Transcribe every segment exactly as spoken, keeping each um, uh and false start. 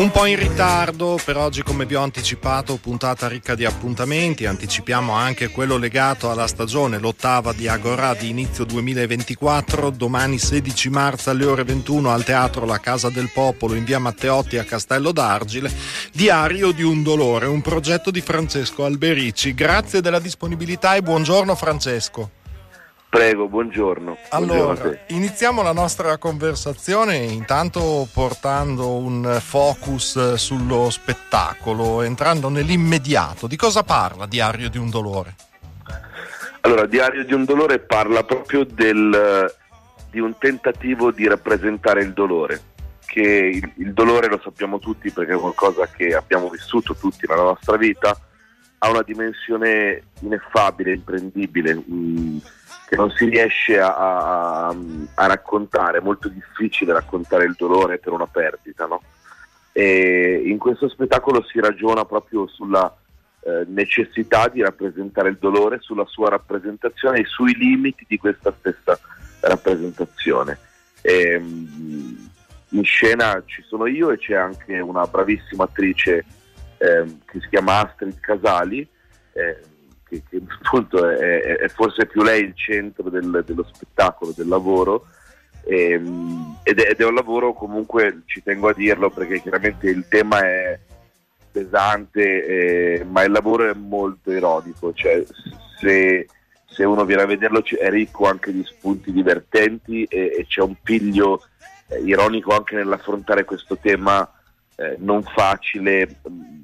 Un po' in ritardo per oggi, come vi ho anticipato, puntata ricca di appuntamenti. Anticipiamo anche quello legato alla stagione, l'ottava di Agorà di inizio duemilaventiquattro. Domani sedici marzo alle ore ventuno al Teatro La Casa del Popolo in via Matteotti a Castello d'Argile. Diario di un dolore, un progetto di Francesco Alberici. Grazie della disponibilità e buongiorno Francesco. Prego, buongiorno. Allora, buongiorno iniziamo la nostra conversazione intanto portando un focus sullo spettacolo, entrando nell'immediato. Di cosa parla Diario di un dolore? Allora, Diario di un dolore parla proprio del, di un tentativo di rappresentare il dolore, che il, il dolore lo sappiamo tutti perché è qualcosa che abbiamo vissuto tutti nella nostra vita, ha una dimensione ineffabile, imprendibile, mh, che non si riesce a, a, a raccontare, è molto difficile raccontare il dolore per una perdita, no? E in questo spettacolo si ragiona proprio sulla eh, necessità di rappresentare il dolore, sulla sua rappresentazione e sui limiti di questa stessa rappresentazione. E, in scena ci sono io e c'è anche una bravissima attrice eh, che si chiama Astrid Casali, eh, Che, che appunto è, è forse più lei il centro del, dello spettacolo, del lavoro, e, ed, è, ed è un lavoro, comunque ci tengo a dirlo perché chiaramente il tema è pesante, eh, ma il lavoro è molto ironico, cioè se, se uno viene a vederlo è ricco anche di spunti divertenti e, e c'è un piglio eh, ironico anche nell'affrontare questo tema eh, non facile.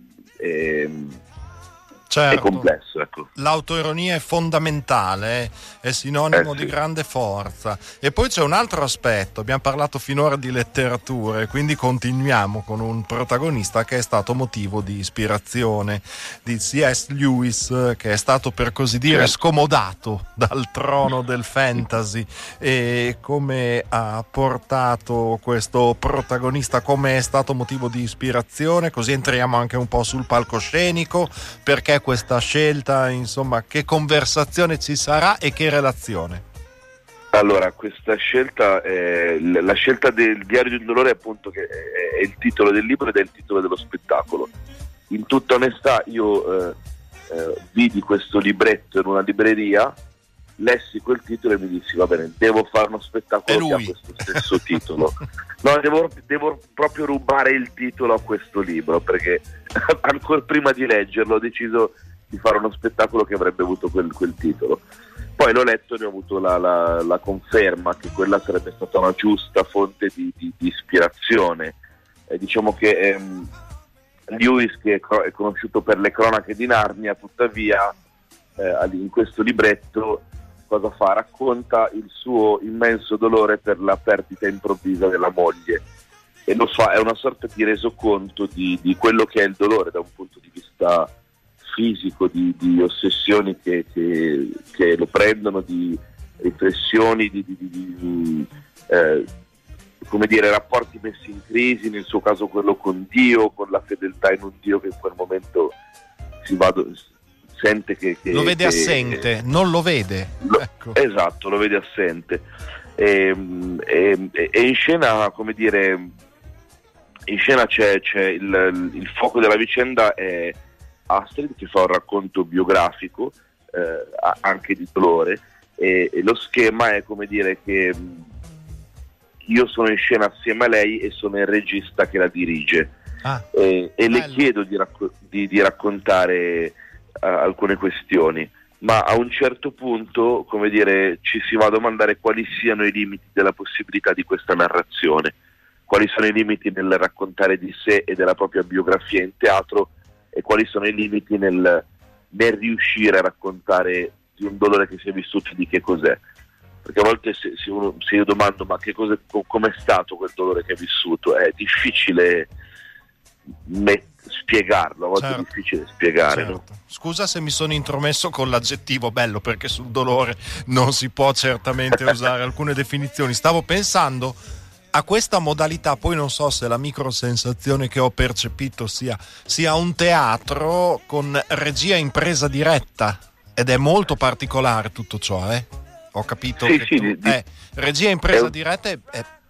Eh, Certo, è complesso, ecco. L'autoironia è fondamentale, è sinonimo eh, sì. di grande forza. E poi c'è un altro aspetto, abbiamo parlato finora di letteratura e quindi continuiamo con un protagonista che è stato motivo di ispirazione di C S Lewis, che è stato per così dire certo. scomodato dal trono del fantasy. E come ha portato questo protagonista, come è stato motivo di ispirazione, così entriamo anche un po' sul palcoscenico, perché questa scelta, insomma, che conversazione ci sarà e che relazione? Allora, questa scelta, è, la scelta del Diario di un dolore, appunto, che è il titolo del libro ed è il titolo dello spettacolo. In tutta onestà io eh, eh, vidi questo libretto in una libreria, lessi quel titolo e mi dissi va bene, devo fare uno spettacolo che ha questo stesso titolo. No, devo, devo proprio rubare il titolo a questo libro, perché ancora prima di leggerlo ho deciso di fare uno spettacolo che avrebbe avuto quel, quel titolo. Poi l'ho letto e ne ho avuto la, la, la conferma che quella sarebbe stata una giusta fonte di, di, di ispirazione. Eh, diciamo che ehm, Lewis, che è, è conosciuto per le cronache di Narnia, tuttavia eh, in questo libretto cosa fa? Racconta il suo immenso dolore per la perdita improvvisa della moglie e lo fa, è una sorta di resoconto di, di quello che è il dolore da un punto di vista fisico, di, di ossessioni che, che, che lo prendono, di riflessioni, di, di, di, di eh, come dire, rapporti messi in crisi, nel suo caso quello con Dio, con la fedeltà in un Dio che in quel momento si va... sente che, che lo vede che, assente, non lo vede, lo, ecco. Esatto, lo vede assente e, e, e in scena, come dire, in scena c'è, c'è il, il fuoco della vicenda è Astrid che fa un racconto biografico eh, anche di dolore e, e lo schema è, come dire, che io sono in scena assieme a lei e sono il regista che la dirige ah, e, e le chiedo di, racco- di, di raccontare alcune questioni, ma a un certo punto, come dire, ci si va a domandare quali siano i limiti della possibilità di questa narrazione, quali sono i limiti nel raccontare di sé e della propria biografia in teatro e quali sono i limiti nel, nel riuscire a raccontare di un dolore che si è vissuto e di che cos'è, perché a volte se, se, uno, se io domando ma che cosa, com'è stato quel dolore che hai vissuto, è difficile met- spiegarlo, a volte certo. È difficile spiegare, certo. No? Scusa se mi sono intromesso con l'aggettivo bello, perché sul dolore non si può certamente usare alcune definizioni. Stavo pensando a questa modalità, poi non so se la microsensazione che ho percepito sia, sia un teatro con regia in presa diretta, ed è molto particolare tutto ciò, eh? Ho capito sì, che sì, tu, di, eh, regia in presa è... diretta è, è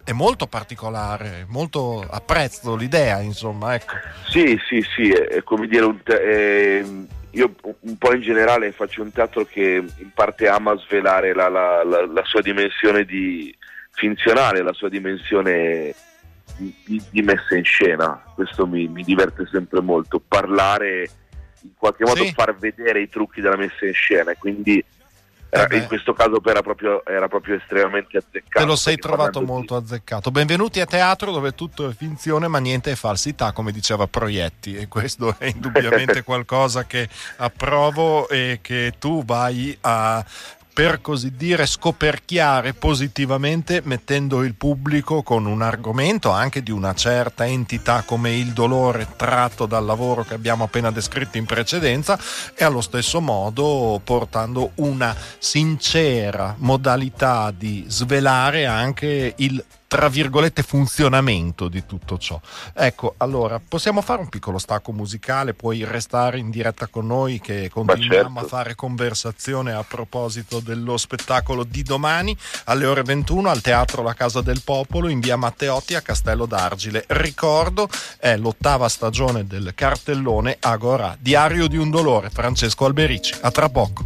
è molto particolare, molto apprezzo l'idea, insomma, ecco. Sì, sì, sì, è come dire, un te- è, io un po' in generale faccio un teatro che in parte ama svelare la, la, la, la sua dimensione di finzionale, la sua dimensione di, di, di messa in scena. Questo mi, mi diverte sempre molto, parlare, in qualche modo sì. far vedere i trucchi della messa in scena, e quindi eh in questo caso era proprio, era proprio estremamente azzeccato. Te lo sei trovato di... molto azzeccato. Benvenuti a teatro dove tutto è finzione ma niente è falsità, come diceva Proietti, e questo è indubbiamente qualcosa che approvo e che tu vai a, per così dire, scoperchiare positivamente, mettendo il pubblico con un argomento anche di una certa entità come il dolore, tratto dal lavoro che abbiamo appena descritto in precedenza, e allo stesso modo portando una sincera modalità di svelare anche il, tra virgolette, funzionamento di tutto ciò. Ecco, allora possiamo fare un piccolo stacco musicale, puoi restare in diretta con noi che continuiamo certo. a fare conversazione a proposito dello spettacolo di domani alle ore ventuno al Teatro La Casa del Popolo in via Matteotti a Castello d'Argile. Ricordo, è l'ottava stagione del cartellone Agorà, Diario di un dolore, Francesco Alberici. A tra poco.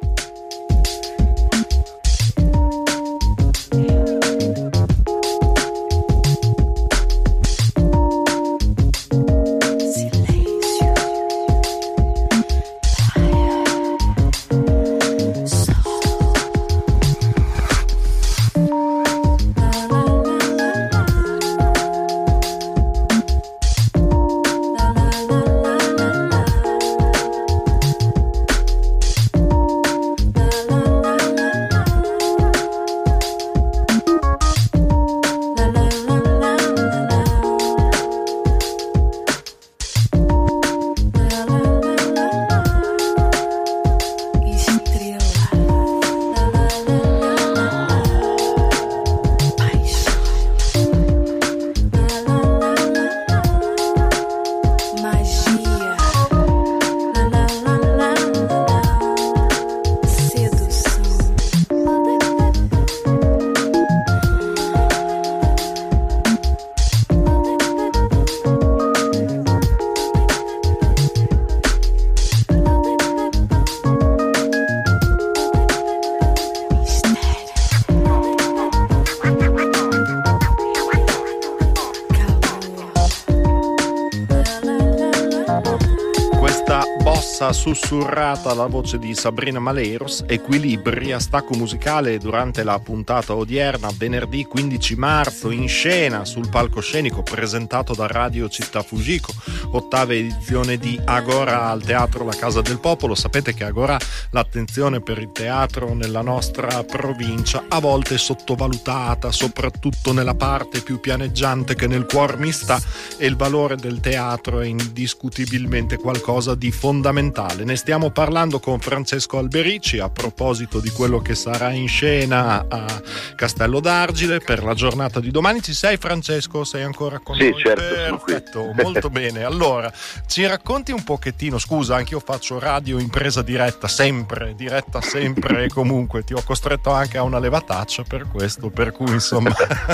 Sussurrata la voce di Sabrina Maleros, Equilibri, a stacco musicale durante la puntata odierna, venerdì quindici marzo, in scena sul palcoscenico presentato da Radio Città Fujiko, ottava edizione di Agorà al Teatro La Casa del Popolo. Sapete che Agorà, l'attenzione per il teatro nella nostra provincia, a volte è sottovalutata, soprattutto nella parte più pianeggiante che nel cuor mi sta, e il valore del teatro è indiscutibilmente qualcosa di fondamentale. Ne stiamo parlando con Francesco Alberici a proposito di quello che sarà in scena a Castello d'Argile per la giornata di domani. Ci sei, Francesco? Sei ancora con sì, noi? Certo, perfetto, molto bene. Allora, ci racconti un pochettino, scusa, anche io faccio radio in presa diretta, sempre, diretta sempre e comunque ti ho costretto anche a una levataccia per questo, per cui insomma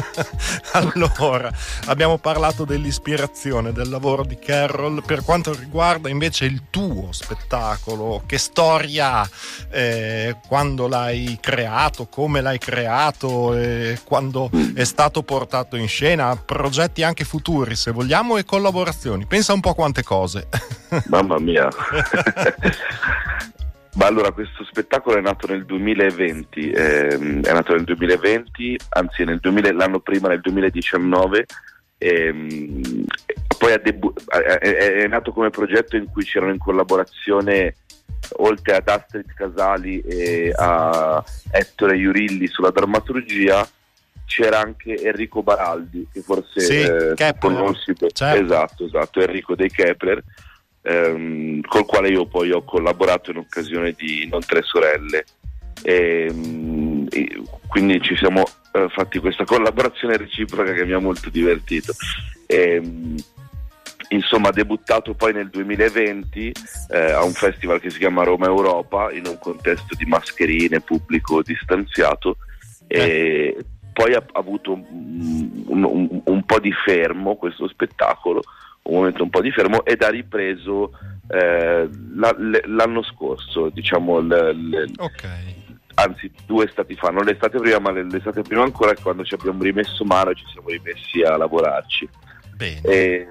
allora, abbiamo parlato dell'ispirazione, del lavoro di Carroll. Per quanto riguarda invece il tuo spettacolo, che storia ha, eh, quando l'hai creato, come l'hai creato, eh, quando è stato portato in scena, progetti anche futuri se vogliamo e collaborazioni, pensa un po' quante cose. Mamma mia. Ma allora, questo spettacolo è nato nel duemilaventi, ehm, è nato nel duemilaventi, anzi nel duemila, l'anno prima, nel duemiladiciannove, ehm, poi è, debu- è, è nato come progetto in cui c'erano in collaborazione, oltre ad Astrid Casali e a Ettore Iurilli sulla drammaturgia, c'era anche Enrico Baraldi, che forse sì, eh, conosci. Certo. Esatto, esatto, Enrico dei Kepler, ehm, col quale io poi ho collaborato in occasione di Non Tre Sorelle. E, e quindi ci siamo eh, fatti questa collaborazione reciproca che mi ha molto divertito. E, insomma, debuttato poi nel duemilaventi eh, a un festival che si chiama Roma Europa, in un contesto di mascherine, pubblico distanziato, e, poi ha, ha avuto un, un, un po' di fermo questo spettacolo, un momento un po' di fermo, ed ha ripreso eh, la, le, l'anno scorso, diciamo, le, le, okay. anzi due estati fa, non l'estate prima ma l'estate prima ancora, quando ci abbiamo rimesso mano e ci siamo rimessi a lavorarci. Bene. E,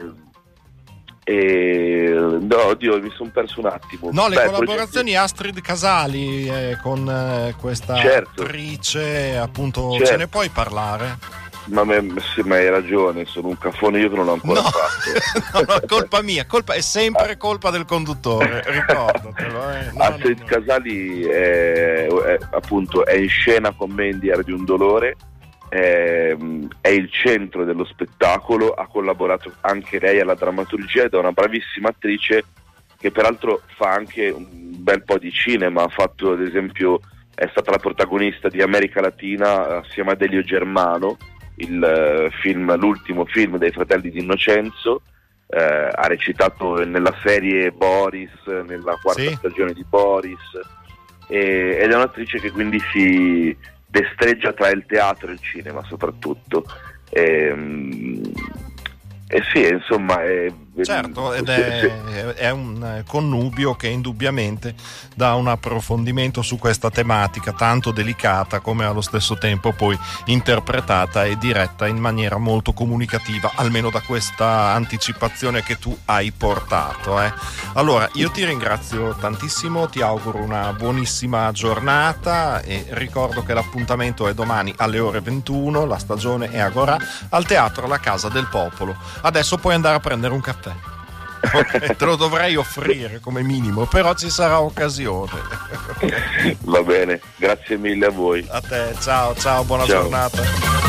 e no, oddio, mi sono perso un attimo. No, le Beh, collaborazioni progetti... Astrid Casali eh, con eh, questa certo. attrice, appunto, certo. Ce ne puoi parlare? Ma, me, sì, ma hai ragione, sono un caffone io che non l'ho ancora no. fatto. no, no, colpa mia, colpa, è sempre colpa del conduttore, ricordatelo. Eh. No, Astrid no, no. Casali è, è, appunto, è in scena con me in Diario di un dolore, è, è il centro dello spettacolo, ha collaborato anche lei alla drammaturgia ed è una bravissima attrice che peraltro fa anche un bel po' di cinema, ha fatto ad esempio, è stata la protagonista di America Latina assieme ad Elio Germano, il film, l'ultimo film dei fratelli di Innocenzo, eh, ha recitato nella serie Boris, nella quarta sì. stagione di Boris, e, ed è un'attrice che quindi si destreggia tra il teatro e il cinema soprattutto, e, e sì, insomma è, certo, ed è, è un connubio che indubbiamente dà un approfondimento su questa tematica tanto delicata, come allo stesso tempo poi interpretata e diretta in maniera molto comunicativa, almeno da questa anticipazione che tu hai portato. Eh. Allora, io ti ringrazio tantissimo, ti auguro una buonissima giornata e ricordo che l'appuntamento è domani alle ore ventuno, la stagione è Agorà, al Teatro La Casa del Popolo. Adesso puoi andare a prendere un caffè. Okay, te lo dovrei offrire come minimo, però ci sarà occasione. Okay. Va bene, grazie mille a voi. A te, ciao, ciao, buona ciao. giornata.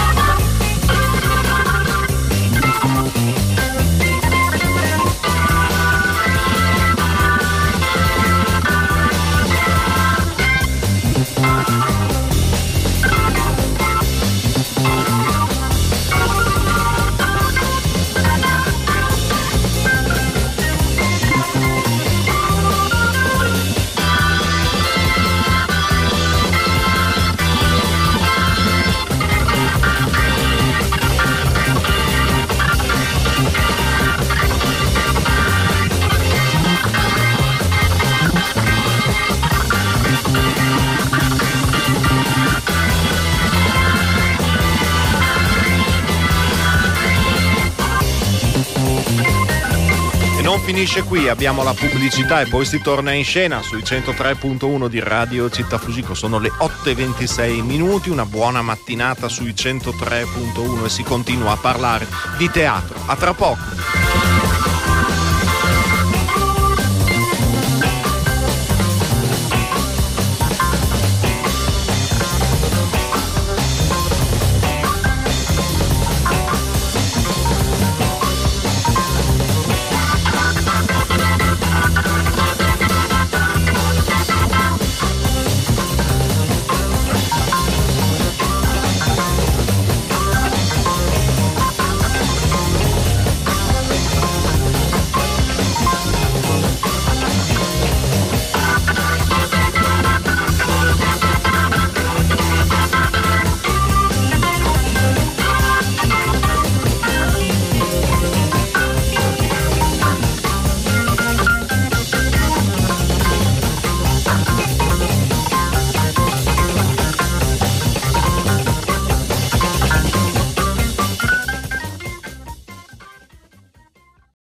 Non finisce qui, abbiamo la pubblicità e poi si torna in scena sui centotré virgola uno di Radio Città Fugico. Sono le otto e ventisei minuti, una buona mattinata sui centotré virgola uno e si continua a parlare di teatro. A tra poco.